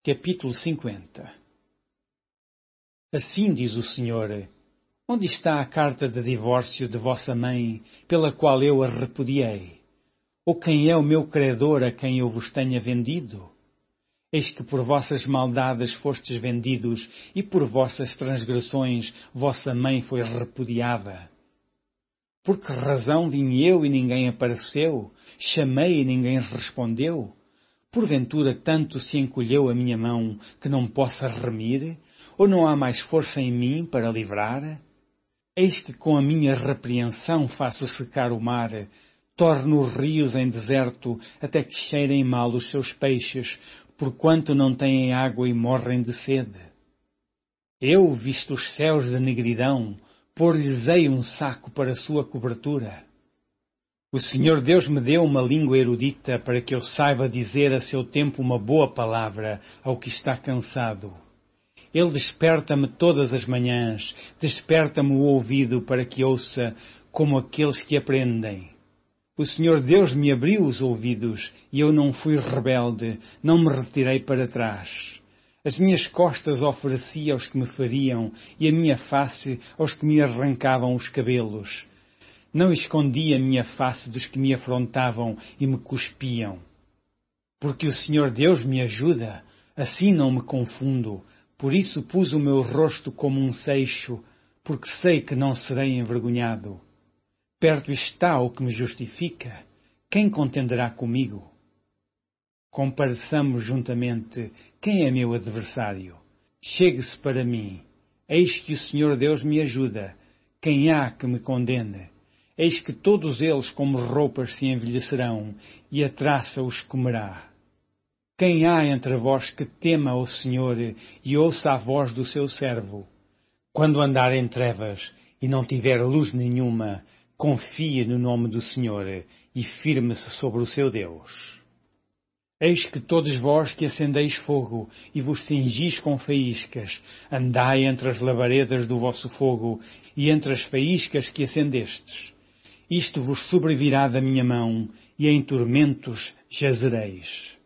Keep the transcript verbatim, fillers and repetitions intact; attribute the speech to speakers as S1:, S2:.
S1: Capítulo cinquenta. Assim diz o Senhor: onde está a carta de divórcio de vossa mãe, pela qual eu a repudiei? Ou quem é o meu credor a quem eu vos tenha vendido? Eis que por vossas maldades fostes vendidos, e por vossas transgressões vossa mãe foi repudiada. Por que razão vim eu e ninguém apareceu? Chamei e ninguém respondeu? Porventura tanto se encolheu a minha mão que não possa remir? Ou não há mais força em mim para livrar? Eis que com a minha repreensão faço secar o mar, torno os rios em deserto até que cheirem mal os seus peixes, porquanto não têm água e morrem de sede. Eu, visto os céus de negridão, pôr-lhes-ei um saco para sua cobertura. O Senhor Deus me deu uma língua erudita para que eu saiba dizer a seu tempo uma boa palavra ao que está cansado. Ele desperta-me todas as manhãs, desperta-me o ouvido para que ouça como aqueles que aprendem. O Senhor Deus me abriu os ouvidos e eu não fui rebelde, não me retirei para trás. As minhas costas ofereci aos que me feriam e a minha face aos que me arrancavam os cabelos. Não escondi a minha face dos que me afrontavam e me cuspiam. Porque o Senhor Deus me ajuda, assim não me confundo. Por isso pus o meu rosto como um seixo, porque sei que não serei envergonhado. Perto está o que me justifica. Quem contenderá comigo? Compareçamos juntamente. Quem é meu adversário? Chegue-se para mim. Eis que o Senhor Deus me ajuda. Quem há que me condene? Eis que todos eles como roupas se envelhecerão, e a traça os comerá. Quem há entre vós que tema o Senhor e ouça a voz do seu servo? Quando andar em trevas e não tiver luz nenhuma, confie no nome do Senhor e firme-se sobre o seu Deus. Eis que todos vós que acendeis fogo e vos cingis com faíscas, andai entre as labaredas do vosso fogo e entre as faíscas que acendestes. Isto vos sobrevirá da minha mão, e em tormentos jazereis.